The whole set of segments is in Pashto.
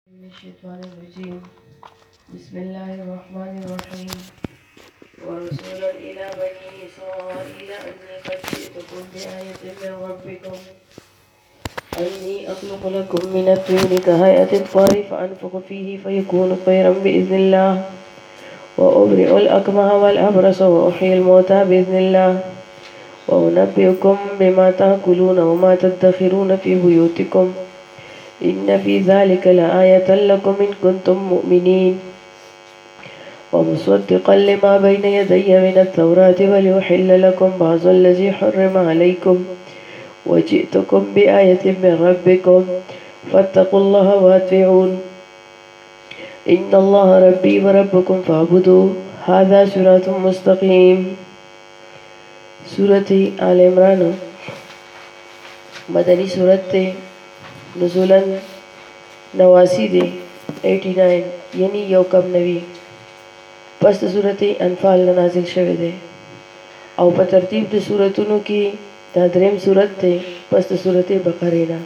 من الشيطان الرجيم. بسم الله الرحمن الرحيم. ورسولا إلى بني إسرائيل أني قد جئتكم بآية من ربكم أني أخلق لكم من الطين كهيئة الطير فأنفخ فيه فيكون طيرا بإذن الله وأبرئ الأكمه والأبرص وأحيي الموتى بإذن الله وأنبئكم بما تأكلون وما تدخرون في بيوتكم إن في ذلك لآية لكم إن كنتم مؤمنين ومصدقا لما بين يدي من التوراة وليحل لكم بعض الذي حرم عليكم وجئتكم بآية من ربكم فاتقوا الله وأطيعون إن الله ربي وربكم فاعبدوه هذا صراط مستقيم. سورة آل عمران مدنی سورت تے نزولاً 89 دے 89 یعنی یو کم نوی پس د سورت انفال نازل شوه دے او په ترتیب د سورتونو کې دا دریم سورت تے پس د سورت بقره نا.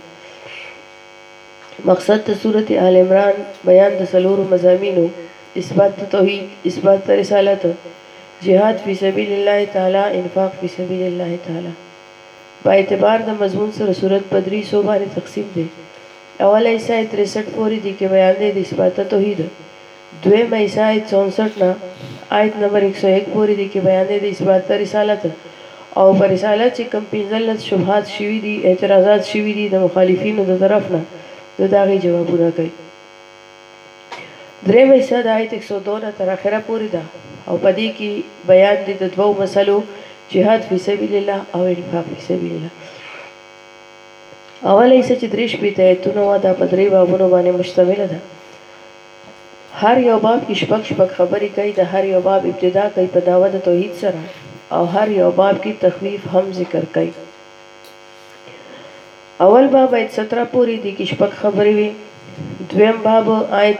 مقصد د سورت آل عمران بیان د سلور مضامینو اثبات توحید، اثبات رسالت، جهاد فی سبیل الله تعالی، انفاق فی سبیل الله تعالی. با اعتبار د مضمون سره صورت په درې حصو باندې تقسیم دی. اوله حصہ 63 پورې دی کې بیان دی د اثبات توحید. دویمه حصہ 64 نه آیت نمبر 101 پورې دی کې بیان دی د اثبات رسالت او پر رسالت چې کوم 15 شبهات شوي دي، اعتراضات شوي دي د مخالفینو د طرف نه، د داغي جوابونه کوي. درېمه حصہ د آیت 102 نه تر اخره پورې ده او په دې کې بیان دی د دوو مسلو، جهاد فی سبیل الله او انفاق فی سبیل الله. اوله حصہ چې 3 آیتونه وا دا په درې بابونو باندې مشتمل ده. هر یو باب کې شپږ خبرې کوي، د هر یو باب ابتدا کوي په دعوت توحید سره او هر یو باب کې تخفیف هم ذکر کوي. اول باب آیت 17 پورې دی کې شپږ خبرې وي. دویم باب آیت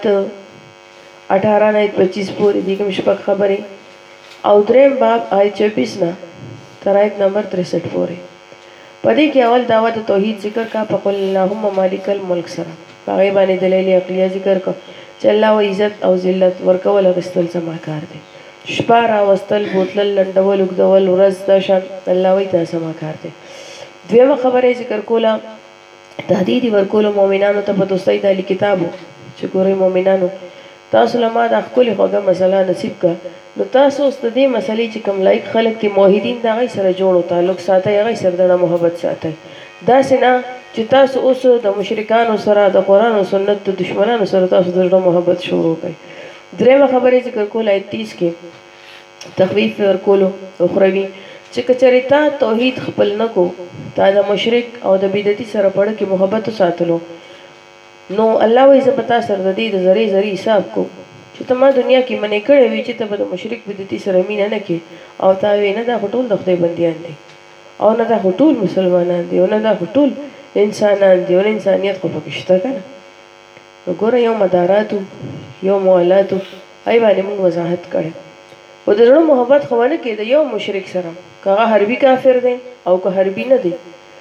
18 نه 25 پورې دی کې شپږ خبرې او دریم باب آیت 24 نه تر آیت نمبر 63 پورې. پدې کې اول دعوت توحید ذکر کا په قل اللهم مالک الملک سره هغه باندې دلیل عقلیه ذکر کا چې الله و عزت او ذلت ورکول غستل سما کار دی. شپه را وستل بوتل لندول وګدول ورځ د شان الله وی تاسو سما کار دی. دویمه خبره ذکر کوله تهدید ورکول مؤمنانو ته په دوستۍ د کتابو چې ګورې مؤمنانو تاسو لمه د خپل خوګه مسله نصیب کا نو تاسو اوس د دې مسلې چې کوم لایق خلک دي موحدین دا غي سره جوړو تعلق ساتي، هغه سره د محبت ساتي. دا سينه چې تاسو اوس د مشرکانو سره د قران او سنت د دشمنانو سره تاسو د محبت شروع کړئ. درېمه خبره ذکر کول آیت 30 کې تخویف ورکولو اخروی چې کچریتا توحید خپل نکو تا د مشرک او د بدعتي سره پړ کې محبت ساتلو نو الله وې زبتا سره د دې زری حساب کو چې ته ما دنیا کې منې کړې وی چې ته د مشرک بدعتي سره مینه نه کې او تا وې نه دا ټول د خدای بنديان دي او نه دا ټول مسلمانان دي او نه دا ټول انسانان دي او انسانيت خو پکې شته کنه. وګوره یو مدارات یو موالات ای باندې موږ وضاحت کړو او د زړه محبت خوانه کې د یو مشرک سره کغه حربي کافر دی او که حربي نه دی.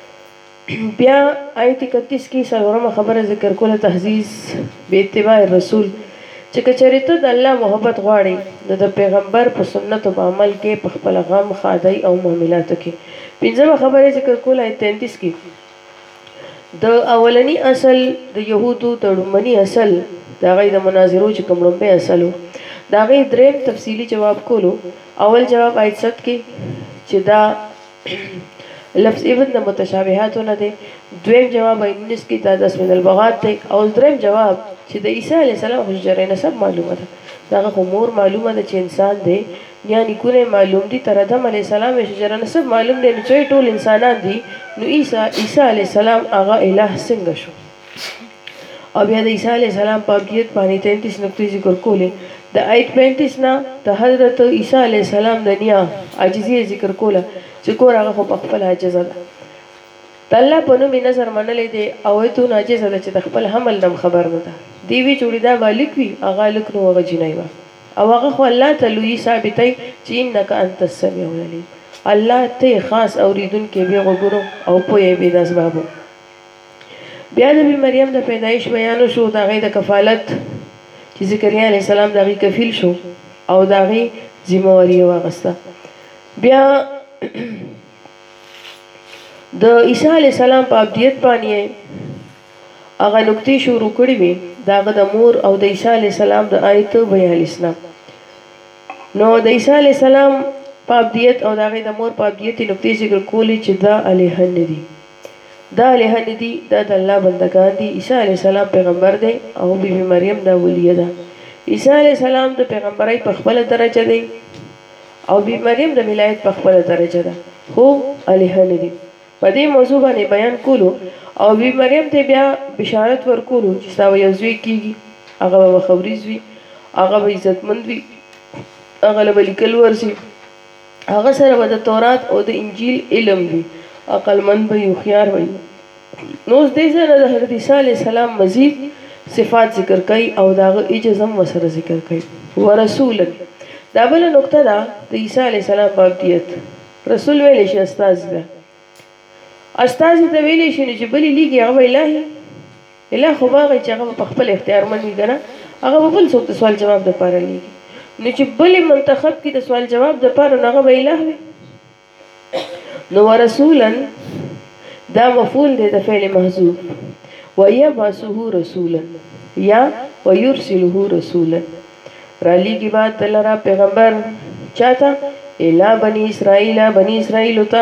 بیا آیت 31 کې څلورمه خبره ذکر کوله تحزیز به اتباع رسول چې کچریته د الله محبت غواړي د پیغمبر په سنت او عمل کې په خپل غم خادای او معاملات کې. پنځمه خبره ذکر کوله آیت 33 کې د اولنی اصل د يهودو د لومړنی اصل دا غي د مناظرو چې کوم لومبه اصلو دا غي دریم تفصیلی جواب کولو. اول جواب آیت 7 کې چې دا لفظ ابن د متشابهات نه دي. دویم جواب آیت 19 کې دا 10 من البغات دی او دریم جواب چې د عیسی علی السلام حجره نسب معلومه ده. دا امور معلومه ده چې انسان دی یعنی کونه معلوم دي تر آدم علی السلام حجره نسب معلوم دي چې ټول انسانان دي. نو عیسی علی السلام هغه الہ څنګه شو؟ او بیا د عیسی علی السلام په ابدیت باندې 33 نقطې ذکر کولې. د آیت 35 نه د حضرت عیسی علی السلام د نیا عاجزی ذکر کوله چې کور هغه په خپل عاجز ده. الله په نوم نظر منلې دي او ته عاجز ده چې خپل حمل نم خبر نه ده. دی وی جوړی دا مالک وی هغه لک نو هغه جنای و او هغه خو الله تعالی ثابتای چې انک انت السمیع العلیم. الله ته خاص اوریدونکو به وګورو او په یې به د اسبابو بیا د مریم د پیدایش بیان شو، د هغې د کفالت چې زکریا علیه السلام د هغې کفیل شو او د هغې ذمهواري یې واخیسته. بیا د عیسی علیه السلام په ابدیت باندې هغه نکتې شروع کړې وې د هغه د مور او د عیسی علیه السلام د آیت 42 نه. نو د عیسی علیه السلام په ابدیت او د هغې د مور په ابدیت نکتې ذکر کولې چې دا الهه نه دي، دا الهه نه دي، دا د الله بندگان دي. عیسی علیه السلام پیغمبر دی او بیبي مریم دا ولیه ده. عیسی علیه السلام د پیغمبرۍ په خپله درجه دی او بیبي مریم د ولایت په خپله درجه ده، خو الهه نه دي. په دې موضوع باندې بیان کولو او بیبي مریم ته بیا بشارت ورکولو چې ستا به یو زوی کېږي، هغه به مخوریز وي، هغه به عزتمند وي، هغه له به لیکل ورسي، هغه سره به د تورات او د انجیل علم وي، عقلمند به وي، هوښیار به وي. نو اوس دې سره د حضرت عیسی علیه السلام مزید صفات ذکر کوي او د هغه عجز هم ورسره ذکر کوي. ورسولا دا بله نقطه ده د عیسی علیه السلام په ابدیت. رسول ویلی شي استازي ده، استازي ته ویلی شي نو چې بلې لیږي هغه به الهي اله خو به هغه چې هغه په خپل اختیارمند وي که نه، هغه به بل څوک د سوال جواب دپاره لیږي. نو چې بلې منتخب کې د سوال جواب دپاره نو هغه به اله وي. نو ورسولا دا مفعول دی د فعل محذوف، ویبعثه رسولا یا ویرسله رسولا، رالیږي به ته لره پیغمبر چاته؟ الی بني اسرائیل، بني اسرائیلو ته،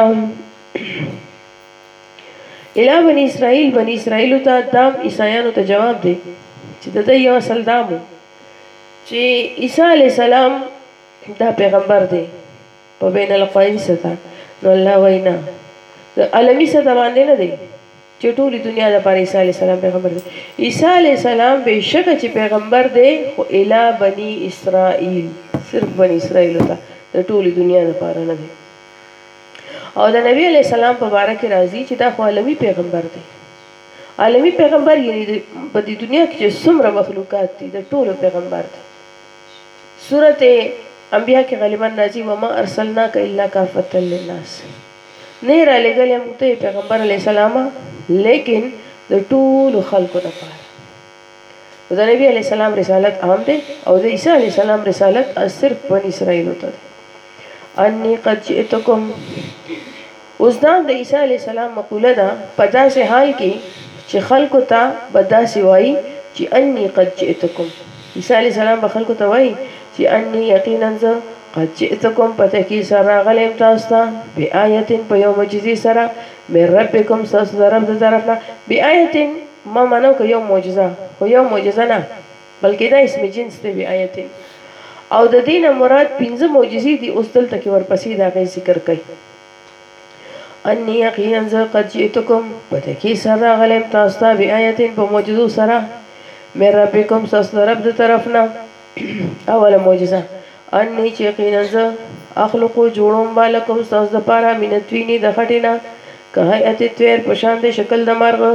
الی بني اسرائیل، بني اسرائیلو ته. دام عیسایانو ته جواب دی چې د ده یو اصل دام و چې عیسی علیه السلام دا پیغمبر دی په بین الاقوامي سطح. نو الله وایي نه، د عالمي سطح باندې نه دی چې ټولې دنیا دپاره عیسی علیه السلام پیغمبر دی. عیسی علیه السلام بېشکه چې پیغمبر دی خو الی بني اسرائیل، صرف بني اسرائیلو ته، د ټولې دنیا دپاره نه دی. او د نبی علیه السلام په باره کې راځي چې دا خو عالمي پیغمبر دی. عالمي پیغمبر یعنی په دې دنیا کې چې څومره مخلوقات دي د ټولو پیغمبر دی. سورت انبیاء کې غالبا راځي وما ارسلناک الا کافة للناس، نه را لېږلی موږ ته پیغمبر علیه السلام لیکن د ټولو خلکو لپاره. د نبی علیه السلام رسالت عام دی او د عیسی علیه السلام رسالت صرف بني اسرائیلو ته دی. انی قد جئتکم، اوس دا د عیسی علیه السلام مقوله ده په داسې حال کې چې خلکو ته به داسې وایي چې انی قد جئتکم. عیسی علیه السلام به خلکو ته وایي چې انی یقینا زه قد جئتکم په تحقیق سره راغلی یم تاسو ته بآیت په یو معجزې سره من ربکم ستاسو د رب د طرف نه. بآیت ما معنی که یو معجزه، خو یو معجزه نه بلکې دا اسم جنس دی بآیت. او د دې نه مراد 5 معجزې دي. اوس دلته کې ورپسې د هغې ذکر کوي. انی یقینا زه قد جئتکم په تحقیق سره راغلی یم تاسو ته بآیت په معجزو سره من ربکم ستاسو د رب د طرف نه. اوله معجزه انی چې یقینا زه اخلقو جوړوم به لکم ستاسو دپاره من الطین د خټې نه کهیئة الطیر په شان د شکل د مرغه.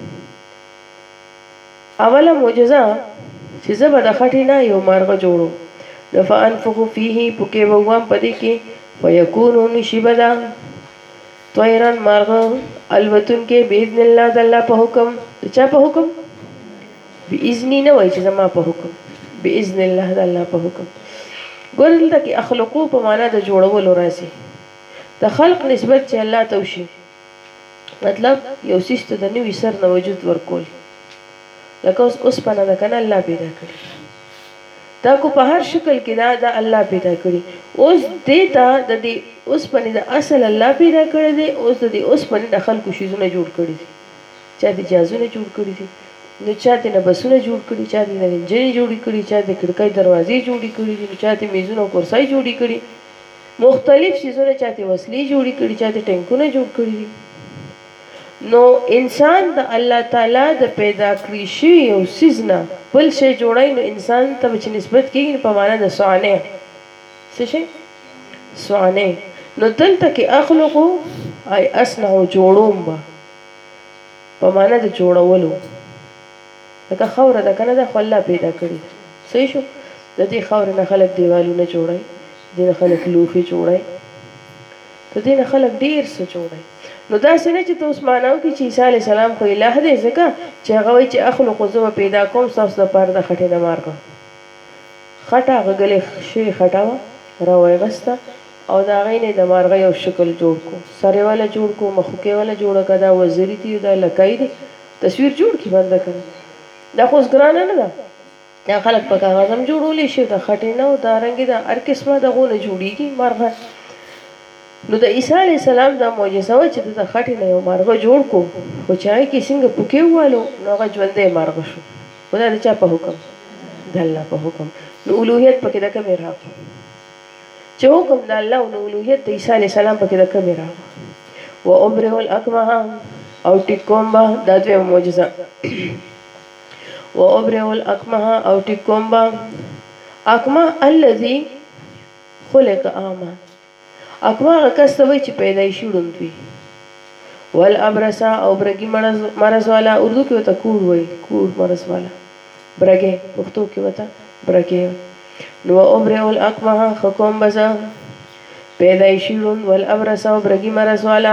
اوله معجزه چې زه به د خټې نه یو مرغه جوړوم نو فانفخ فیه پکې به ووایم په دې کې فیکونو نشي به ده طیرا مرغه الوتونکې باذن الله د الله په حکم. د چا په حکم؟ باذنی نه وایي چې زما په حکم، باذن الله د الله په حکم. ګوره دلته کې اخلقو په معنا د جوړولو راځي. د خلق نسبت چې الله ته وشي مطلب یو څیز ته د نوي سر نه وجود ورکول. لکه اوس اوسپنه ده که نه الله پیدا کړي، دا کو په هر شکل کې دا د الله پیدا کړي. اوس دې ته د دې اوسپنې د اصل الله پیدا کړی دی. اوس د دې اوسپنې د خلکو شیزونه جوړ کړي دي. چا دې جهازونه جوړ کړي دي، نو چا دې نه بسونه جوړ کړي، چا دې نه انجنې جوړې کړي، چا دې کړکۍ دروازې جوړې کړي دي، چا دې میزونه او کرسۍ جوړې کړي، مختلف شیزونه، چا دې وسلې جوړې کړي، چا دې ټینکونه جوړ کړي دي. نو انسان د الله تعالی د پیدا کړی شوي یو څیز نه بل شی جوړی، نو انسان ته چې نسبت کېږي په معنا د صانع. څه شی؟ صانع. نو دلته کې اخلقو ای اصنعو جوړوم به په معنا د جوړولو. لکه خاوره ده که نه ده خو الله پیدا کړي. صحیح شو؟ د دې خاورې نه خلک دیوالونه جوړی، د دې نه خلک لوښي جوړی، د دې نه خلک ډېر څه جوړی. نو داسې نه چې ته اوس معنی وکړي چې عیسی علیه السلام خو اله دی ځکه چې هغه وایي چې اخلقو زه به پیدا کوم ستاسو دپاره د خټې نه مارغه خټه هغه ګلې شوې خټه وه راویغسته او د هغې نه د مارغه یو شکل جوړ کړو سر یې والا جوړ کړو مخوکې والا جوړه کړه دا وزري دي دا لکۍ دي تصویر جوړ کړي بنده کړه دا خو اوس ګرانه نه ده دا خلک په کاغذ هم جوړولی شي د خټې نه او دارنګې د هر قسمه دغو نه جوړېږي مارغه نو د عیسی علیه السلام دا معجزه وه چې د خټې نه یو مارغه جوړ کړو خو چې هغې کې څنګه پوکې ووالو نو هغه ژوندی مارغه شو خو دا د چا په حکم د الله په حکم نو الوهیت پکې د کومې راغلو چې حکم د الله او الوهیت د عیسی علیه السلام پکې د کومې راغلو و ابرئ الاکمه او ټیک کوم به دا دویمه معجزه و ابرئ الاکمه او ټیک کوم به اکمه الذي خلق اعمى اکمه هغه کس ته وایي چې پیدایشي ړوند وي والابرصه او برګي مرض والا اردو کې ورته کوړ وایي کوړ مرض والا برګې پښتو کې ورته برګې نو و ابرئ الاکمه ښه کوم به زه پیدایشي ړوند والابرصه او برګي مرض والا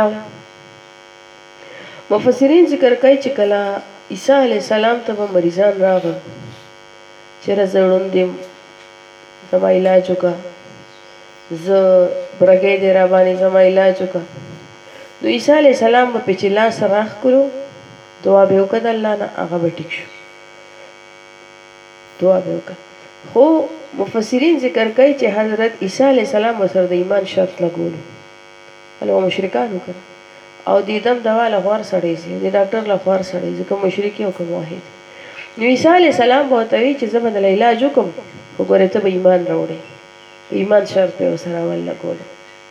مفسرین ذکر کوي چې کله عیسی علیه السلام ته به مریضان راغل چېرې زه ړوند یم زما علاج وکړه زه برګې دې را باندې زما علاج وکړه نو عیسی علیه السلام به پې چې لاس راښ کړو دعا به یې وکړه د الله نه هغه به ټیک شو دعا به وکړه خو مفسرین ذکر کوي چې حضرت عیسی علیه السلام ورسره د ایمان شرط لګولو هلته مشرکان وکړه او د دم دوا له خوار سړی سي د ډاکټر له خوار سړی ځکه مشرک او که موحد نو عیسی علیه السلام به ورته وایي چې زه به دله علاج وکړم خو ګورې ته به ایمان راوړې ایمان شرط به ورسره اول لګولو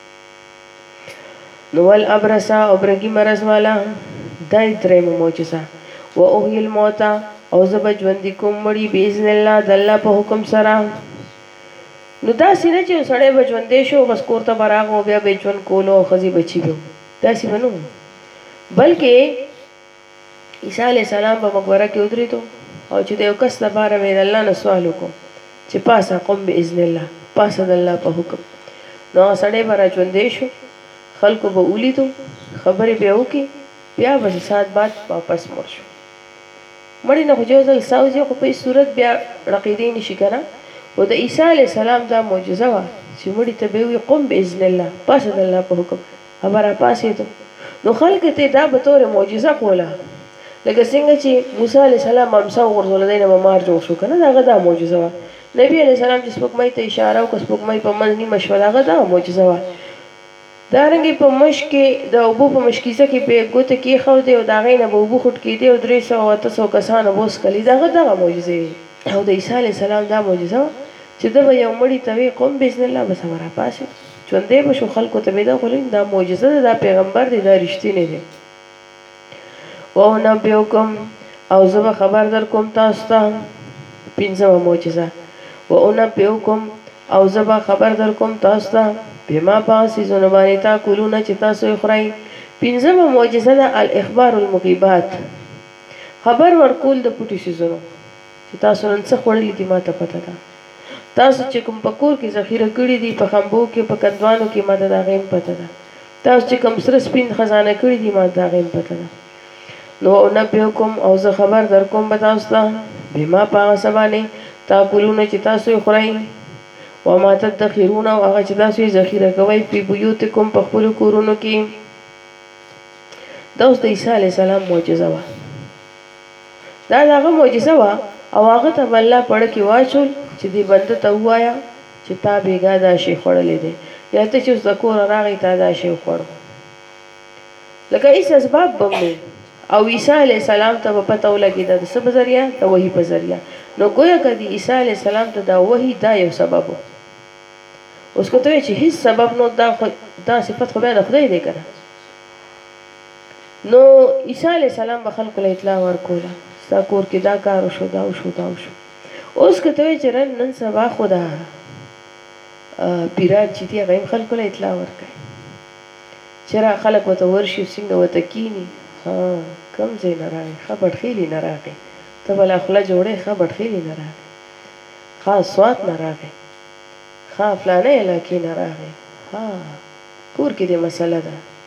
نو والابرصه او برګي مرض والا دا یې درېیمه معجزه و احیي الموتى او زه به ژوندي کوم مړي باذن الله د الله په حکم سره نو داسې نه چې یو سړی به ژوندی شو بس کور ته به راغو بیا به یې ژوند کولو او ښځې بچي به داسې به نه و بلکې عیسی علیه السلام په مقبره کې ودرېدو او چې د یو کس لپاره مې د الله نه سوال وکړو چې پاسه قم باذن الله پاسه د الله په حکم نو هغه سړی به را ژوندی شو خلکو به ولیدو خبرې به یې وکړي بیا به ساعت بعد واپس مړ شو مړی نه خو یو ځل ساوځي خو په هېڅ صورت بیا رقیدی نشي که نه خو د عیسی علیه السلام دا معجزه وه چې مړي ته به یې ووایي قم باذن الله پاسه د الله په حکم هغه راپاڅېدو نو خلکو ته دا به طور معجزه کوله لکه څنګه چې موسی علیه السلام امسا وغورځوله دی نه به مار جوړ شو که نه د هغه دا معجزه وه نبي علیه السلام چې سپوږمۍ ته اشاره وکړه سپوږمۍ په منځ نیمه شوه د هغه دا معجزه وه دارنګې په مشک کې د اوبو په مشکیزه کې په ګوته کېښودې او د هغې نه به اوبه خوټ کېدې او 300 کسانو به وڅښلې د هغه دغه معجزې وې او د عیسی علیه السلام دا معجزه وه چې ده به یو مړي ته وایي قم باذن الله بس هغه راپاڅېد ژوندی به شو خلکو ته به دا خو دا معجزه ده دا پیغمبر دی دا رښتینی دی وانبئکم او زه به خبر در کوم تاسو ته پنځمه معجزه وانبئکم او زه به خبر در کوم تاسو ته بما په څیزونو باندې تاکلونه چې تاسو یې خورئ پنځمه معجزه ده الاخبار المغیبات خبر ورکول د پټو څیزونو چې تاسو نن څه خوړلي دي ما ته پته ده تاسو چې کوم په کور کې ذخیره کړي دي په خمبو کې په کندوانو کې ما ته د هغې هم پته ده تاسو چې کوم سره سپین خزانه کړي دي ما ته د هغې هم پته ده نو انبئکم او زه خبر در کوم به تاسو ته بما په هغه څه باندې تاکلونه چې تاسو یې خورئ وما تدخرون او هغه چې تاسو یې ذخیره کوئ فی بیوتکم په خپلو کورونو کې دا اوس د عیسی علیه السلام معجزه وه دا د هغه معجزه وه او هغه ته به الله پړه کې واچول چې دې بنده ته ووایه چې تا بېګا دا شی خوړلی دی یا ته چې اوس د کوره راغی تا دا شی وخوړو لکه هېڅ اسباب به هم او عیسی علیه السلام ته به پته ولګېده د څه په ذریعه د وحي په ذریعه نو ګویا که د عیسی علیه السلام ته دا وحي دا یو سبب و اوس که ته وایې چې هېڅ سبب نو دا صفت خو بیا د خدای دی که نه نو عیسی علیه السلام به خلکو له اطلاع ورکوله ستا کور کې دا کار وشو دا وشو دا وشو اوس که ته وایې چې نن سبا خو دا پیران چې دي هغه هم خلکو له اطلاع ورکوي چې را خلک ورته ورشي څنګه ورته کیني کوم ځای نه راغی ښه بډخیلي نه راغی ته به لا خوله جوړې ښه بډخیلي نه راغی ښه سوات نه راغی ښه فلانه علاقې نه راغی ها کور کې دې مسله ده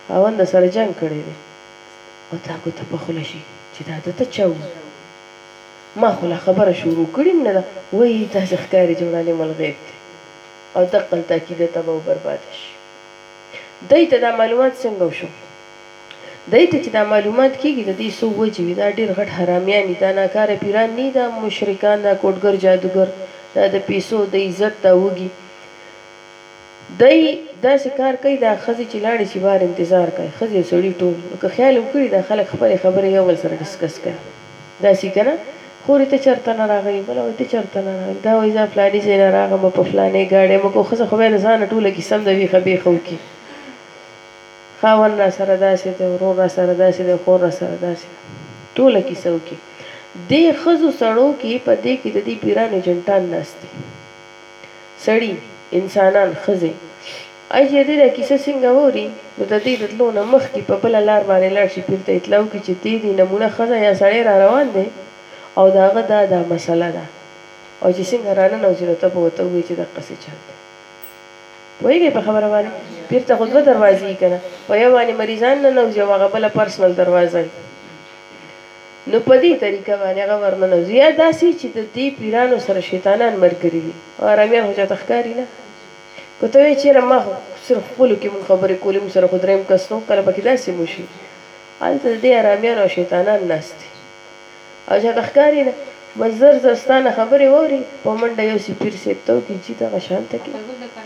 خاوند سره جنگ کړی دی او تا ګوته په خوله شي چې دا دته چا وویل ما خو لا خبره شروع کړې نه ده وایي داسې ښکاري چې عالم الغیب دی او دقل تاکید ته به وبرباده شي دی ته دا معلومات څنګه وشو دی ته چې دا معلومات کېږي د دې څو وجې وي دا ډېر غټ حرامیان دي دا ناکاره پیران نه دا مشرکان دا کوټګر جادوګر دا د پیسو د عزت دا وږي دی داسې کار کوي دا ښځې چې لاړې چې بار انتظار کوي ښځې او سړي ټول که خیال هم کړي دا خلک خپلې خبرې یو بل سره ډسکس کوي داسې که نه خورې ته چېرته نه راغلې بله وایي ته چېرته نه راغلې دا وایي زه فلاني ځای نه راغلم په فلانۍ ګاډۍ مو کو ښځه خو بیا د ځانه ټوله کیسه هم د ویښه بېخه وکړي خاوند را سره داسې دی ورور را سره داسې دی خور را سره داسې ده ټوله کیسه وکړي دې ښځو سړو کې په دې کې د دې پیرانو ایجنټان ناست دي سړي انسانان ښځې ای چې دې دا کیسه څنګه واوري نو د دې د تلو نه مخکې په بله لار باندې لاړ شي پیر ته اطلاع وکړي چې دې نمونه ښځه یا سړی را روان دی او د هغه دا مسله ده او چې څنګه راننوځي نو ته به ورته ووایي چې دقسې چل دی پوهېږئ په خبره باندې پیر ته خو دوه دروازې وي که نه په یو باندې مریضان ننوځي او هغه بله پرسنل دروازه وي نو په دې طریقه باندې هغه ورننوځي یا داسې چې د دې پیرانو سره شیطانان ملګري وي او ارامیان خو چاته ښکاري نه که ته وایې چېرې ما خو صرف خپلو کې مونږ خبرې کولې مونږ سره خو درېیم کس نو کله پکې داسې مو شي هلته د دې ارامیان او شیطانان ناست دي او چاته ښکاري نه بس زر زر ستا نه خبرې واوري په منډه یو سي پیر صاحب ته وکړي چې دغه شانته کې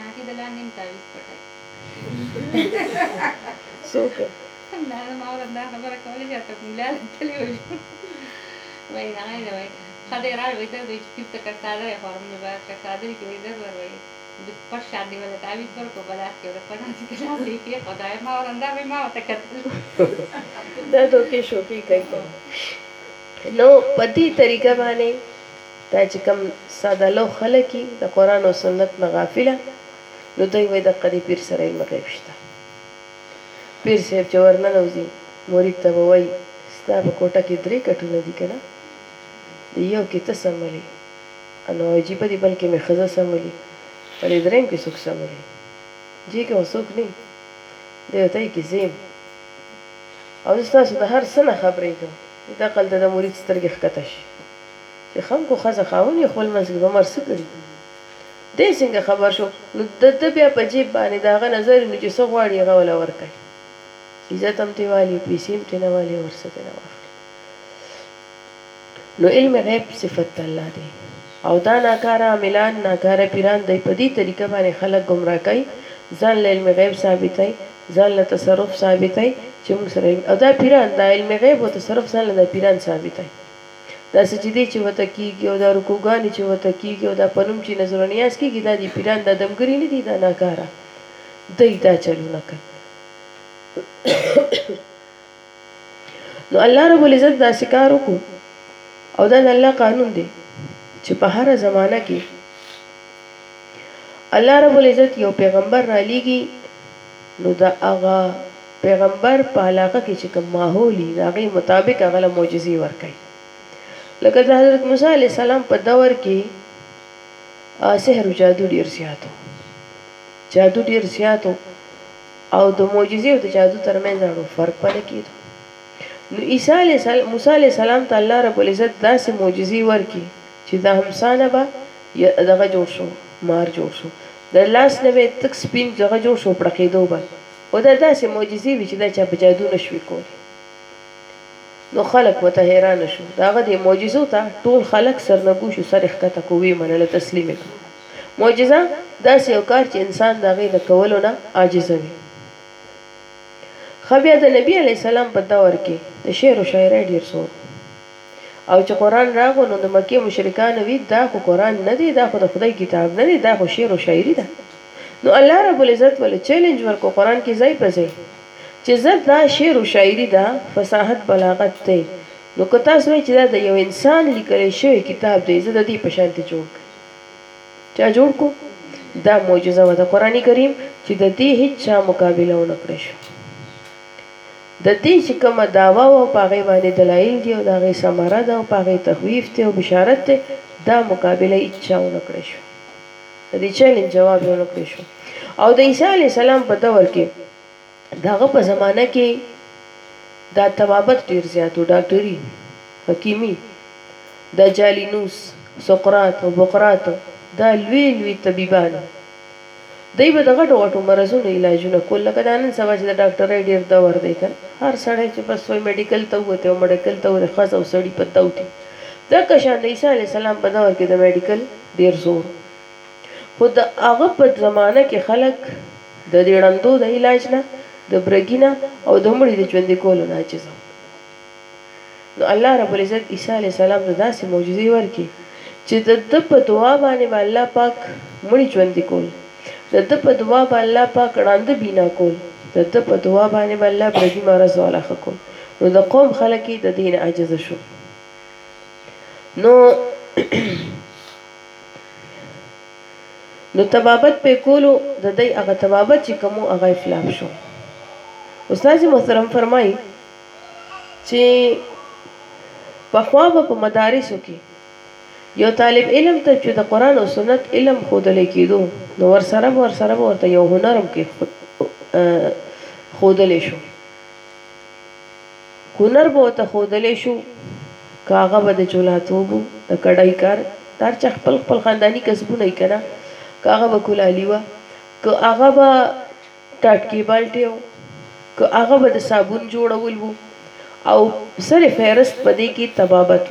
څوک خدای راړ وای ته د چپ ته کړه ده فارم نه بار کړه ده کې ده وروي د پر شادي ولا تعویذ ورکو بلاس کې ورکو نه چې کله دې کې خدای ما ورنده ما ته کتل دا دوکې شوکې کوي نو په دې طریقه باندې دا چې کوم ساده لو خلک د قرآن او سنت نه غافله نو دوی وایي د قدې پیر سره علم غیب شته پیر صاحب چې ورننوځي مرید ته به وایي ستا په کوټه کې 3 کټونه دي که نه د یو کې ته سملې نو عجیبه دي بلکې مې ښځه سملي په دې درېیم کې څوک سملي جې کې خو څوک نه دی ورته وایي کې زه یم او زه ستاسو د هر څه نه خبرېږم دقل ته د مرید سترګې ښکته شي چې خلکو ښځه خاوند یې خپل منځ کې به مر څه کړي دی څنګه خبر شو نو د بیا په جیب باندې د هغه نظر نو چې څه غواړي هغه وله ورکوي عزت هم ترې والي پیسې هم ترې نه والي او هر څه ترې نه واخلي نو علم غیب صفت الله دی او دا ناکاره عاملان ناکاره پیران دی په دې طریقه باندې خلک ګمراه کوي ځان له علم غیب ثابتوي ځان له تصرف ثابتوي چې موږ سره او دا پیران دا علم غیب او تصرف ځان له پیران ثابتوي دا سجدي چې وته کیږي او دا رکوګانی چې وته کیږي او دا پنوم چې نظر نیاز کیږي دا دی پیران د دمګری نه دي دا ناکاره دی دا چلونه کوي نو الله رب العزت دا شکار وکړو او دا د الله قانون دی چې په هر زمانہ کې الله رب العزت یو پیغمبر را لېږي نو دا هغه پیغمبر په علاقه کې چې کوم ماحول وي هغې مطابق هغه له معجزې ورکوي لکه د حضرت موسی علیه السلام په دور کې سحر او جادو ډېر زیات و جادو ډېر زیات و او د معجزې او د جادو ترمنځ اړو فرق پنه کېدو نو موسی علیه السلام ته الله رب العزت داسې معجزې ورکړي چې د همسانه به دغه جوړ شو مار جوړ شو د لاس نه به تک سپین دغه جوړ شو پړقېدو به او دا داسې معجزې وي چې دا چا په جادو نه شوي کولی نو خلک ورته حیرانه شو د هغه دې معجزو ته ټول خلک سرنګو شو سر یې ښکته کړو ویې منله تسلیم یې کړو معجزه داسې یو کار چې انسان د هغې د کولو نه عاجزه وي بیا د نبی علیه السلام په دور کې د شعر و شاعرۍ ډېر زور او چې قرآن راغو نو د مکې مشرکان وي دا خو قرآن نه دی دا خو د خدای کتاب نه دی دا خو شعر و شاعري ده نو الله رب العزت ولې چیلنج ورکو قرآن کې ځای په ځای چې زه دا شعر و شاعري ده فصاحت بلاغت دی نو که تاسو وایئ چې دا د یو انسان لیکلی شوی کتاب دی زه د دې په شانتې جوړ کړم چا جوړ کو دا معجزه وه د قرآن کریم چې د دې هیڅ چا مقابله ونه کړی شو د دې چې کومه دعوا وه په هغې باندې دلایل دي او د هغې ثمره ده او په هغې تخویف دی او بشارت دی دا مقابله هیڅ چا ونه کړی شو د دې چیلنج جواب یې ونه کړی شو او د عیسی علیه السلام په دور کې داغه په زمانه کې دا طبابت ډیر زیاتو، ډاکټري، حکیمي، د جالینوس، سقراط او بقراط دا لوی لوی طبيبان دوی به د غټو غټو مرزونو علاجونه کول. لکه دا نن سبا چې د ډاکټرۍ ډیر دور دی کنه، هر سړی چې بس وای میډیکل ته وته او میډیکل ته وته خاص او سړی په دوتي دا کشان د عیسی علی السلام په دور کې د میډیکل ډیر زور. خو د هغه په زمانه کې خلک د دې ړندو د علاج نه، د برګینا او د مړي د ژوند کولو نه عاجز. نو الله رب العزت عیسی علی السلام ته داسې معجزې ورکړي چې د په دعا باندې الله پاک مړي ژوند کول، د په دعا باندې الله پاک ړانده بینا کول، د په دعا باندې الله برګي مرز والا کول. نو د قوم خلک د دین عاجز شو. نو تبابت په کولو د دې هغه تبابت چې کوم هغه افلاف شو. استاد محترم فرمایي چې په خوا په مدارسو کې یو طالب علم ته چې د قران او سنت علم خودل کېدو نو ور سره ورته یو هنرم کې خودل شو. هنر به ته خودل شو، کاغه به د چولاتو بو د کډای کار تر چ خپل خپل خاندانی کسبونه یې کړه، کاغه به کولالی و، که هغه به ټاټکی بالټیو، که هغه به د صابون جوړول وو، او سره فهرست پدې کې تبابت.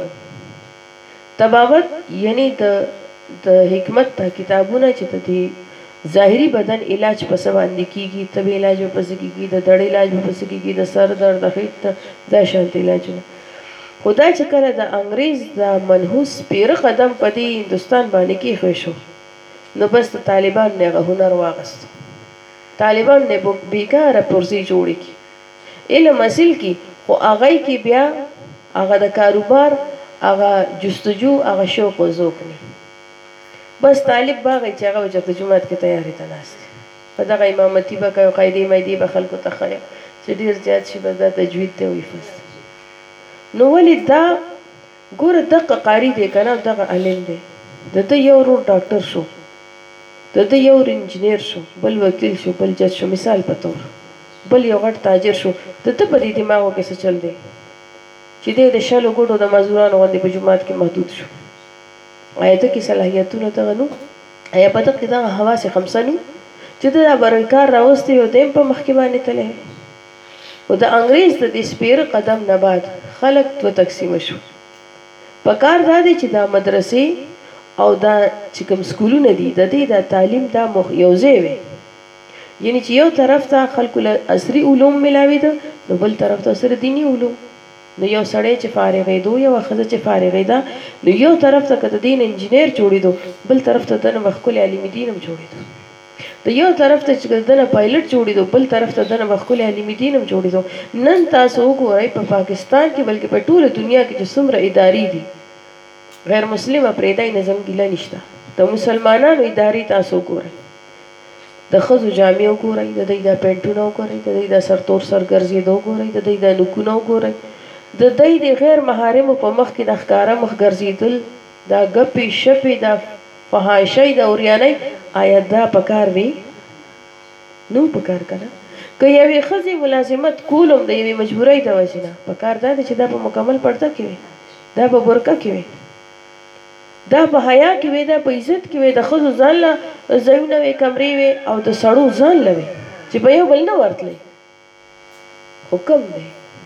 تبابت یعنی د حکمت ته کتابونه چې د ظاهری بدن علاج پس باندې کیږي، طب علاج پس کیږي، د دړ علاج پس کیږي، د سر درد، د هیڅ د شانت علاجونه. خدای چې کله د انګريز د منحوس پیر قدم پدې هندستان باندې کې خوشو، نو بس طالبان نه هنر واغست. طالبان نه بیکاره پرسي جوړی کی علم اصل کی، خو هغه کې بیا هغه د کاروبار، هغه جستجو، هغه شوق او ذوق نه. بس طالب باغی چې هغه چې جمعات کې تیاری ته ناشته په دغه امامتي به کوي، قاعده مېدی به خلکو ته خیا چې ډیر زیات شي به د تجوید ته وي فس. نو ولې دا ګوره دغه قاری دی کنه، دغه علم دی، د یو ورو ډاکټر شو، د یو انجنیر شو، بل وکیل شو، بل جج شو، مثال په تور بل یو غټ تاجر شو. د په دې دماغو کې څه چل دی چې د شلو ګډو د مزدورانو باندې په جمعات کې محدود شو. آیته کې صلاحیتونه ته نو آیا پته کې دا حواس خمسه نو چې دا برکار راوستي او دیم په مخ کې باندې تله. او د انګريز د دې سپیر قدم نه بعد خلق تو تقسیم شو. پکار دا دي چې دا مدرسې او دا چې کوم سکولونه دي د دې د تعلیم دا یوځای وي، یعنی چې یو طرف ته خلکو له عصري علوم ملاوي ده، نو بل طرف ته سره دینی علوم. نو یو سړی چې فارغې دو، یو خزه چې فارغې ده، نو یو طرف ته کته دین انجینیر جوړېدو، بل طرف ته دنه مخکول علم دینم جوړېدو. د یو طرف ته چې دنه پایلټ جوړېدو، بل طرف ته دنه مخکول علم دینم جوړېدو. نن تاسو وګورئ په پاکستان کې بلکې په ټوله دنیا کې چې څومره ادارې دي غیر مسلمه پرېدای نظم ګیله نشته. د مسلمانانو ادارې تاسو وګورئ، د خزو جامې وګورئ، د دې د پینټونو وګورئ، د دې د سرتور سرګرځېدو وګورئ، د دې د نکونو وګورئ، د دې د غیر محارم په مخ کې د ښکارا مخ ګرځېدل، دا ګپې شپې، د فحاشۍ، د اوریانۍ. آیا دا پکار وی نو پکار کنه؟ که یوې ښځې ملازمت کولم د یوې مجبورۍ د وجې نه، پکار دا دی چې دا په مکمل پرده کې وي، دا په برقه کې وي، دا په حیا کې وي، دا په عزت کې وي، د ښځو ځان له ځایونه وي، کمرې وي، او د سړو ځان له وي چې په یو بل نه ورتلی. حکم دی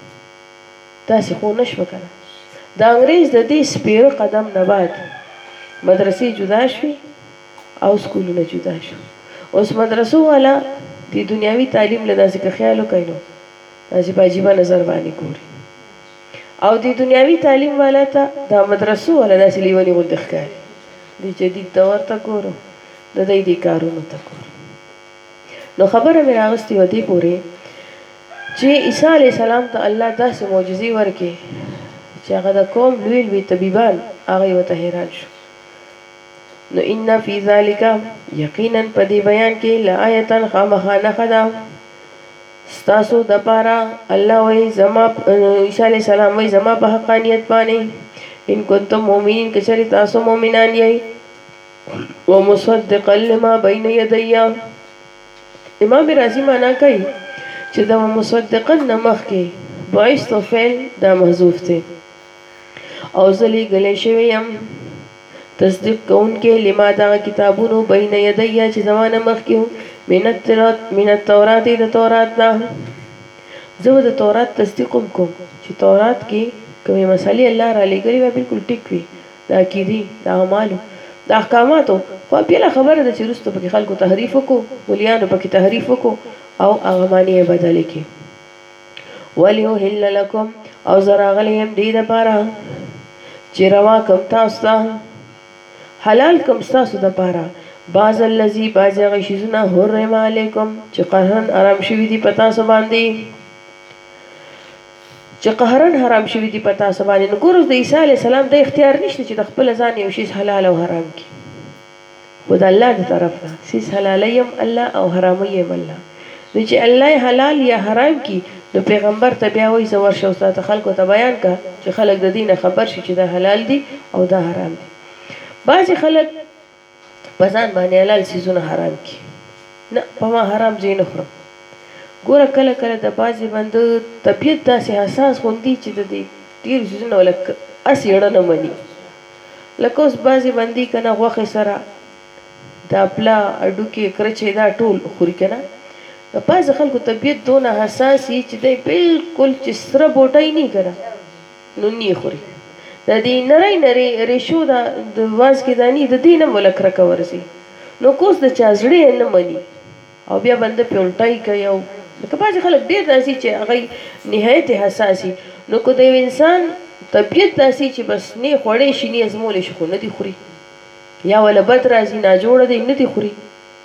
داسې خو نشوه کنه. د انګریز د دې سپیره قدم نه بعد مدرسې جدا شوې او سکولونه جدا شو. اوس مدرسو والا د دنیاوي تعلیم له داسې که خیال وکړي نو داسې په عجیبه نظر باندې ګوري، او د دنیاوي تعلیم والا ته د مدرسو والا داسې لیوني غوندې ښکاري. د جدید دور ته ګورو، د دې د کارونو ته ګورو. نو خبره مې راغستې و دې پورې چې عیسی علیه السلام ته الله داسې معجزې ورکړي چې هغه د قوم لوی لوی طبیبان هغه یې ورته حیران شو. نو ان فی ذلک یقینا په دې بیان کې لآیه خامخا نښه ده ستاسو د پاره. الله وایي زما عیسی علیه السلام وایي زما په حقانیت باندې ان کنتم مؤمنین که چېرې تاسو مؤمنان یئ ومصدقا لما بین یدی. امام رازی معنا کوي چې د مصدقا نه مخکې بعثت فعل دا محذوف دی او زلی گلی شوی یم تصدیق کون کې لما دا کتابونو بین یدیا چې زمانه مخکې من التورات د تورات نه زه د تورات تصدیق کوم چې تورات کې کومې مسالې الله را لګري و بالکل ټیک وي دا عقیدې د اعمالو د احکاماتو خو بیا خبره ده چې رستو پکې خلکو تحریف وکړو ولیانو پکې تحریف وکړو او هغه معنی بدل کړي وليحل لكم او زراغلهم دې د پاره چې روا کم تاسو حلال کم تاسو د پاره باز الذي باز غشیزنا حرم علیکم چې قهرن آرام شوی دی پتا سو باندې چې قهرن حرام شوی دی پتا سو باندې نو ګورو د عیسی علی السلام د اختیار نشته چې د خپل ځان یو شی حلال او حرام کی خدای الله د طرف نه سیس حلال یم الله او حرام یم الله نو چې الله حلال یا حرام کی نو پیغمبر ته بیا وایي زور شو ستاسو خلکو ته بیان کا چې خلک د دین خبر شي چې دا حلال دي او دا حرام دي بعضی خلک پسان باندې حلال سيزونه حرام کی نه په ما حرام زین خورم ګوره کله کله د بعضی بند طبيعت داسې حساس خوندي چې د دې ډیر سيزونه ولک اسیړه نه مني لکه اوس بعضی باندې کنه غوخه سره دا پلا اډو کې کرچې دا ټول خوري کنه بعض خلکو طبيعت دونه حساسي چې دی بالکل چې سره بوټای نه کړه نو نه خوري د دې نری ریشو د واز کې دانی د دینه ملک را کورسي نو کوس د چازړې نه مني او بیا بند په الټای کوي او لکه بعض خلک ډیر داسي چې هغه نهایت حساسي نو کو د انسان طبيعت داسي چې بس نه خوړې شي نه ازمول شي خو نه دی خوري یا ول بد راځي نه جوړ دی نه دی خوري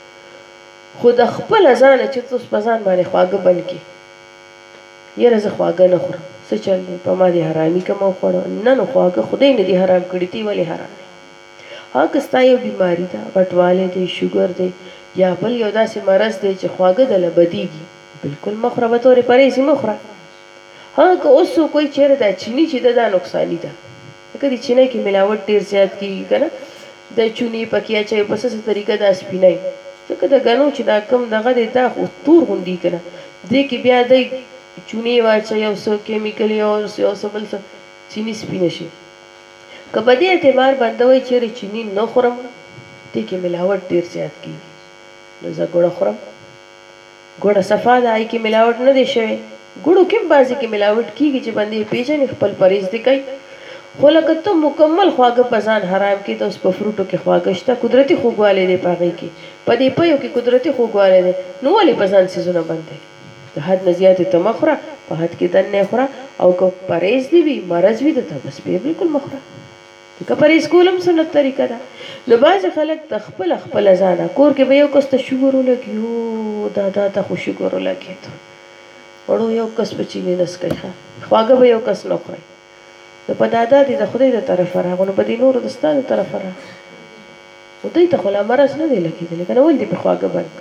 خود خپل ځان چې تاسو په ځان باندې خواږه بن کی یره زه خواږه نه خورم څه چل دی په ما دي حرامي کوم خوړو نه نو خواږه خدای نه دي حرام کړی تی ولی حرام هغه ستایو بیماری دا غټواله دی شوګر دی یا بل یو داسې مرض دی چې خواږه د لبدیږي بالکل مخره به تورې پرېسي مخره هغه اوس کوئی چیرې دا چینی چې دا نقصانی ده کله چینه کې ملاوټ ډیر زیات کیږي کنه د چونی پکیا چې په څه طریقه دا سپینای ځکه دا غنو چې دا کم دغه د دا تور غوندي کنه دې کې بیا د چونی واچي یو څو کیمیکل او یو څه بل څه چینی سپینه شي کبه دې اعتبار باندې چې چینی نه خورم دې کې ملاوټ ډیر زیات کیږي نو زه ګوړه خورم ګوړه صفا ده ای کې ملاوټ نه دي شوی ګوړو کې بازي کې ملاوټ کیږي چې باندې پیژنې خپل پریز دي کوي خو لکه ته مکمل خواږه پزان حرام کې ته اوس په فروټو کې خواږه شته قدرتي خوږواله دی پاږي کې په دې پيو کې قدرتي خوږواله دی نو ولې پزان سيزونه باندې د حد نزيات ته مخره په حد کې دنه خورا او کو پرهیز دی وی مرز وی ته بس به بالکل مخره که پرهیز کولم سنت طریقه ده نو باز خلک خپل ځانه کور کې به یو کس ته شوګر ولګیو دا ته خو شوګر ولګیته وړو یو کس بچی نه نس کوي خواږه به یو کس نه خوري په دادا دي د خدای د طرف راغونو په دې نور د ستاسو طرف را ودی ته خلا مرز نه دی لګیدل کنه ول دي په خواږه باندې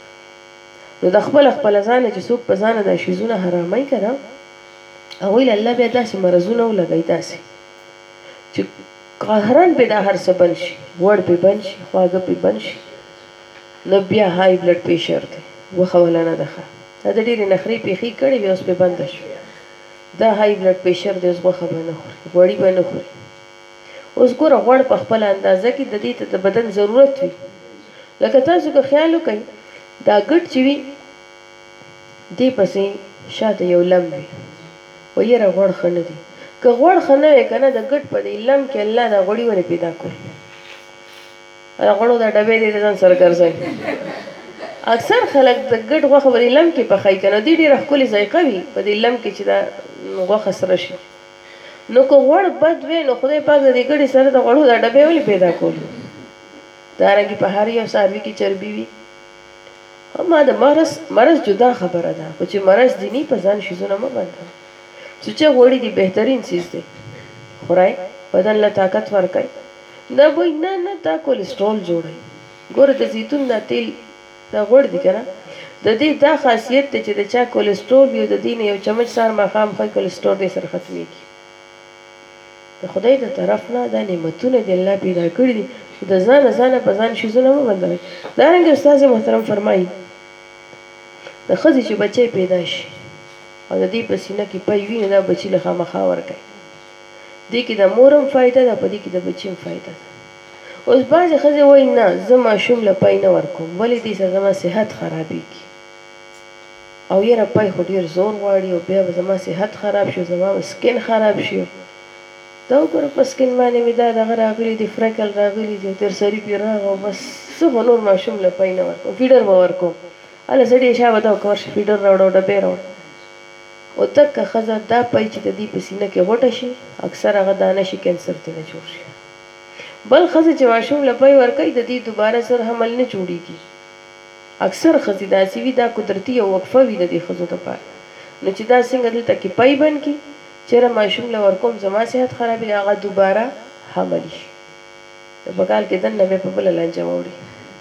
نو د خپل ځان چې څوک په ځان د شیزونه حرامای کړه او ویل الله بیا داسې مرزونه ولګی داسې چې قهرن به د هر څه بن شي وړ په بن شي خواږه په بن شي نو بیا های بلډ پریشر دی وخولانه ده دا د ډېرې نخرې پیخي کړي بیا اوس په بند شي دا های بلډ پریشر دی اوس غوښه به نه خوري غوړي به نه خوري اوس ګوره غوړ په خپل اندازه کې د دې ته د بدن ضرورت وي لکه تاسو که خیال وکړئ دا ګټ چې وي دې پسې شاته یو لم وي و یره غوړ ښه نه دي که غوړ ښه نه وي که نه د ګټ په دې لم کې الله دا غوړي ولې پیدا کړي دا غوړو دا ډبې دې ځان سره ګرځوي اکثر خلک د ګډ غوښه په لم کې پخای کنه دي ډېر ښکلي ذایقه وي په دې لم کې چې دا غوښه سره شي نو کو غوړ بد وي نو خدای پاک دې ګډي سره د غوړو دا ډبې ولې پیدا کړي دا رنګ په هر یو ساروي کې چربي وي اما د مرز جدا خبره ده چې مرز دینی په ځان شیزونه ما باندې چې غوړي دي بهترین چیز دی خورای بدن له طاقت ورکړي دا وای نه دا کولیسټرول جوړي ګوره د زیتون د تیل دا غوړ دي کنه د دې دا خاصیت ته چې د چا کولیسټرول یو د دین یو چمچ سار مخام خو کولیسټرول دې سره ختميږي د خدای د طرف نه د نعمتونو د الله پیدا کړی دي د ځان په ځان شیزونه مو بندوي دا رنګ استاد محترم فرمایي د ښځې چې بچی پیدا شي او د دې په سینه کې پی وي نو دا بچي له خامخا ورکوي دې کې د مور هم فایده ده په دې کې د بچي هم فایده ده اوس بعضې ښځې وایي نه زه ماشوم له پی نه ورکوم ولې دې سره زما صحت خرابېږي او یاره پی خو ډېر زور غواړي او بیا به زما صحت خراب شي زما سکن خراب شي دا وګوره په سکن باندې مې دا دغه راغلي دي فرکل راغلي دي ترسري پې راغی او بس زه خو نور ماشوم له پی نه ورکوم فیډر به ورکوم هله سړي شا به ته وکړه ورشه فیډر راوړه او ډبې راوړه او دکه ښځه دا پی چې د دې په سینه کې غوټه شي اکثر هغه دانه شي کینسر ترې جوړ شي بل ښځه چې ماشوم له پی ورکوي د دې دوباره سر حمل نه جوړېږي اکثر ښځې داسې وي دا قدرتي او وقفه وي د دې ښځو دپاره نو چې دا څنګه دلته کې پی بند کړي چېرې ماشوم له ورکوم زما صحت خرابېږي هغه دوباره حمل شي نو په کال کې دننه بیا په بله لانجه واوړي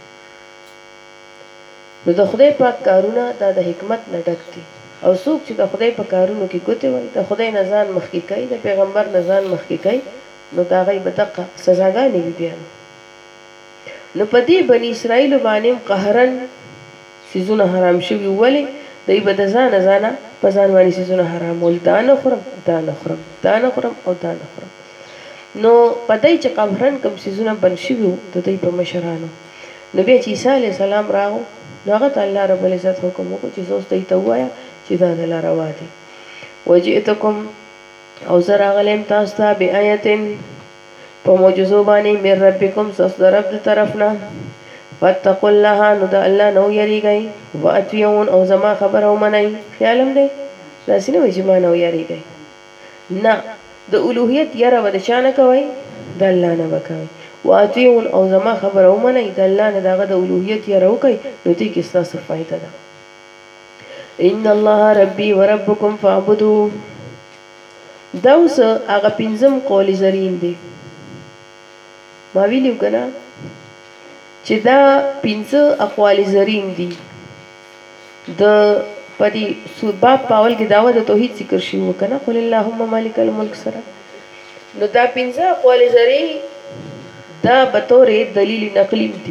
نو د خدای پاک کارونه دا د حکمت نه ډک دي او څوک چې د خدای په کارونو کې ګوتې وایي د خدای نه ځان مخکې کوي د پیغمبر نه ځان مخکې کوي نو د هغوی به دقه سزاګانې وي بیا نو په دې بني اسرائیلو باندې قهرن څیزونه حرام شوي ولې دوی به د ځانه ځانه په ځان باندې څیزونه حرامول دا نه خورم دا نه خورم دا نه خورم او دا نه خورم نو په دوی چې قهرن کوم څیزونه بند شوي وو د دوی په مشرانو نو بیا چې عیسی علیه السلام راغو نو هغه ته الله رب العزت حکم وکړو چې اوس دوی ته ووایه چې دا د الله روا دي وجئتکم او زه راغلی یم تاسو ته بآیتن په معجزو باندې من ربکم ستاسو د رب د طرف نه فاتقوا الله نو د الله نه ویریږئ واطیعون او زما خبره ومنئ خیال هم دی داسې نه وایي چې ما نه ویریږئ نه د الوهیت یره به د چا نه کوئ د الله نه به کوئ واطیعون او زما خبره ومنئ د الله نه د هغه د الوهیت یره وکئ نو دې کې ستاسو فایده ده ان الله ربي وربكم فاعبدوه دا اوس هغه پنځم قول زرین دی ما ویلو کنه چې دا پنځه اقوال زرین دي د پدې باب پاول کې داوا د توحید ذکر شي وکنه قل اللهم مالک الملک سره نو دا پنځه اقوال زرین دا به طور دلیل نقلی دي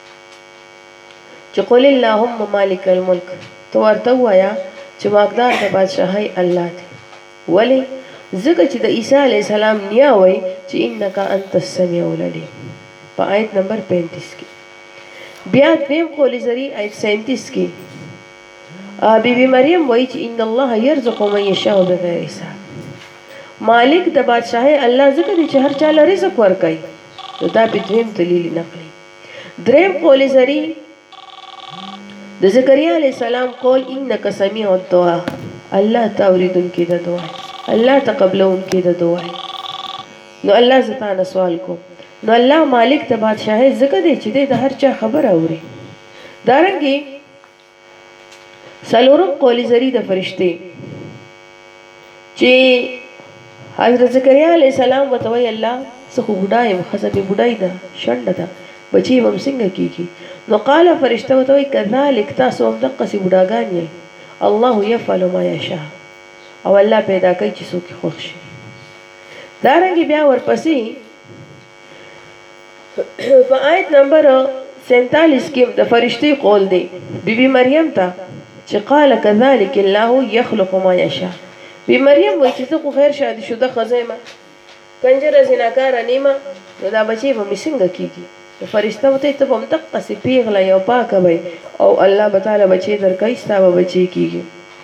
چې قل اللهم مالک الملک تو ورته وایا چې واقدار د بادشاہي الله دی ولی ځکه چې د عیسی علی السلام نیا وای چې انک انت السمیع العلیم په آیت نمبر 35 کې بیا دیم قول زری آیت 37 کې بی بی مریم وای چې ان الله يرزق من يشاء بغیر حساب مالک د بادشاہي الله ځکه چې هر چا له رزق ورکړي دا په دویم دلیل نقلی دریم قول زری د زکریا علیہ السلام قول انک سمیع الدعاء الله توریدونکې د دعا الله تقبلونکې د دعا نو الله ستانه سوال کو نو الله مالک ته بادشاہي ځکه دی چې د هر چا خبر اوري دارنګي سلورم قول زری د فرشتي چې حضرت زکریا علیہ السلام وتوي الله څخه بډای خزه بډای ده شنډه ده بچي هم څنګه کیږي نو قال فرشته وتوي كذلك تاسو هم دقه سي بډاګان یې الله يفعل ما يشاء او الله پیدا کوي چې څوک خوښ شي دارنګي بیا ورپسې په آیت نمبر 47 کې د فرشتي قول دی بیبي مریم ته چې قال كذلك الله يخلق ما يشاء بی مریم وای چې زه خیر شادي شوده خزیمه کنجره زناکار نیمه نو دا بچي به مسنګ کیږي فرشتہ وته ته هم تک پسې پیغله یو پاکه وي او الله تعالی بچي درکې ستاسو بچي کیږي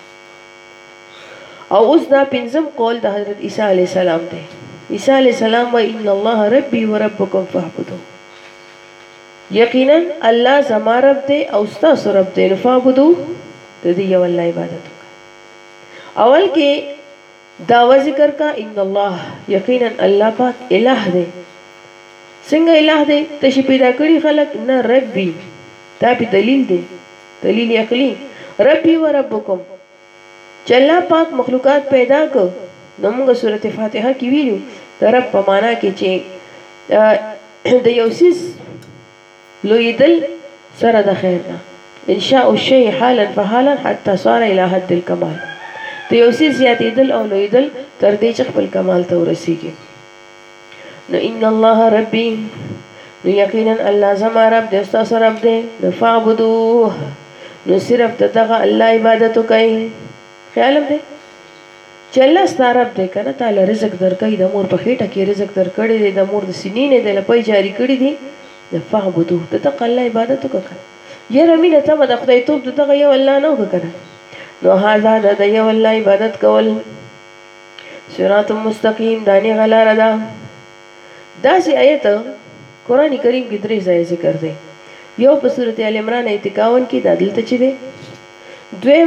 او اوس دا پنځم قول د حضرت عیسی علی السلام دی عیسی علی السلام و ان الله ربي وربكم فاعبدوه یقینا الله زما رب دی او تاسو رب دی فاعبدوه د دې یو الله عبادت اول کې داوا ذکر کا ان الله یقینا الله پاک الہ دی څنګه الہ دی تشي پیدا کړی خلق نه ربي دا په دلیل دی دلیل عقلی ربي و ربکم چې الله پاک مخلوقات پیدا کړ نو موږ سورته فاتحه کې ویلو د رب په معنا کې چې د یو سیس لویدل سره د خیر نه انشاء الشيء حالا فحالا حتى صار الى حد الكمال د یو سیس زیاتېدل او لویدل تر دې چې خپل کمال ته ورسیږي نو ان الله ربي نو یقینا الله زما رب دې تاسو رب دې فعبدوه نو صرف دغه الله عبادت کوي. خیال هم دی چې الله ستاسو رب دی کنه، تعالی رزق درکړي، د مور په خېټه کې رزق درکړي دی، د مور د سینې نه د لپای جاری کړي دي، د فعبدو دغه الله عبادت وکړه. یره مینه ته د خدای توپ دغه یو الله نه وکړه. نو هاذا د یو الله عبادت کول صراط مستقیم دانی غلاره ده. دا سی آیت قرآن کریم کې درې ځای ذکر دی. یو په سورۃ ال عمران آیت 51 کې دا دلته چي دی، دویم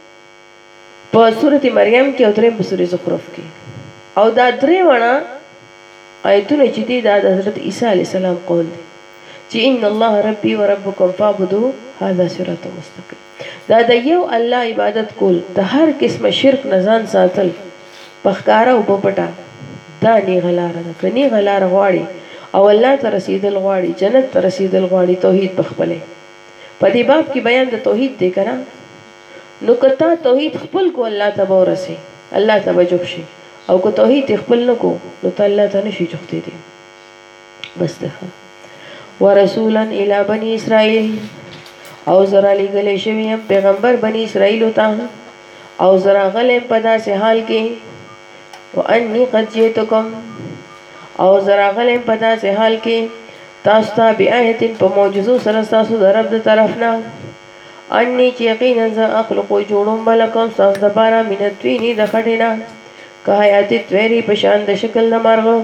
په سورۃ مریم کې او دریم په سورۃ زخرف کې. او دا درې وړه آیتونه چې دي دا د حضرت عیسی علی السلام قول دی چې ان الله ربي وربكم فاعبدوه هذا صراط مستقیم. دا د یو الله عبادت کول، د هر قسمه شرک نه ځان ساتل، پخکاره او په پټه، دا نیغه لاره ده. که نیغه لاره غواړي او الله ته رسیدل غواړي، جنت ته رسیدل غواړي، توحید پخپلې. په دې باب کې بیان د توحید دی کنه. نو کتا توحید خپل کو الله ته به ورسي، الله ته به جوړ شي، او که توحید خپل نه کو نو ته الله ته نشي جوړتې دي. بس ده. ورسولا الی بنی اسرائیل، او زرا لګلې شوی پیغمبر بنی اسرائیل ته، او زرا غلې په داسې حال کې وانی قد جئتکم، او زرا غلې په داسې حال کې تاسو ته بیاات په معجزو سره تاسو د رب د طرف نه، انی چې یقینا ز اخلق جوړم ملکم تاسو د بارا مینتوینی د خټینا کایات توری په شان د شکل د مرغ،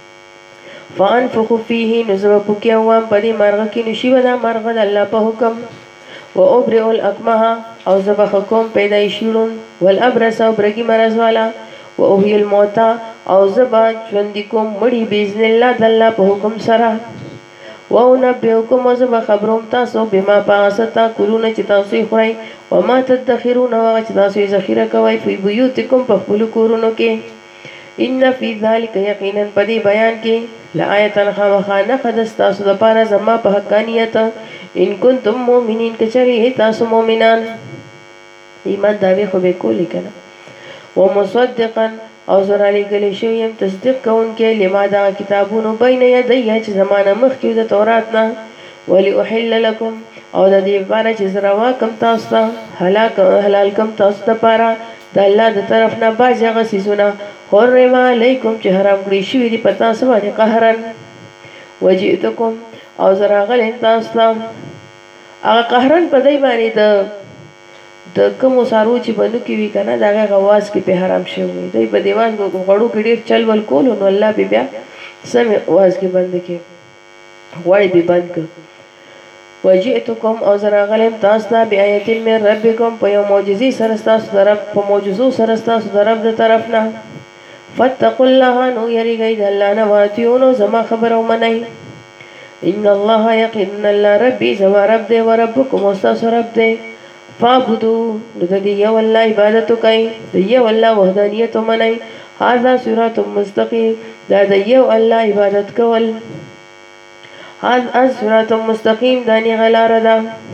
فانفخ فيه نزو پکې وام په دې مرغ کې نشي ودا مرغ د الله په حکم، و ابرئ الاکمه او زبخ کوم پیدایشیړون، والابرص او برګي مرز والا، و اوهی الموتى او زبا ژوند کوم مړي باذن الله د الله په حکم سره، و نبئکم او زبا خبروم تاسو بما پاستا کولونه چې تاسو یې خورئ، و ما تدخرون او چې تاسو یې ذخیره کوئ په بیوتکم په خپل کورونو کې، ان فی ذلک یقینا پدی بیان کې لآیتن خامخانه خدست تاسو د پاره زما په حقانیت، ان کنتم مؤمنین کچری تاسو مؤمنان ایمان داوی خو به کولی کنه، و مصدقا او زرا لګلې شویم تصدیق کوونکې لما دا کتابونو بین یدی چې زمانه مخکې د تورات نه، ولی احل لكم او د دې لپاره چې زرا کم تاسو ته حلال کم تاسو ته پاره د الله د طرف نه باز هغه سيزونه حرم علیکم چې حرام کړی شوی دی پتا سو باندې قهرن، وجئتکم او زرا غلې تاسو ته هغه قهرن په دای باندې د کوم سارو چې بنو کې وی کنه دا غواز کې په حرام شوی دی په دیوان غړو کې ډیر چل ول کول نو الله به بیا سم واز کې بند کې وای به بند ک، وجئتکم او زرا غلم تاسو ته بیاات من ربکم په یو معجزې سره تاسو درب په معجزو سره تاسو درب د طرف نه، فتقوا الله نو یریږئ د الله نه، واتیونو زما خبر او منئ، ان الله یقین الله ربي زما رب دی، وربکم او تاسو رب دی، فعبدو نو د دې یو الله عبادت کوئ، د یو الله وحدانیت منئ، هذا صراط مستقیم دا د یو الله عبادت کول، هذا صراط مستقیم دانی غلاره ده.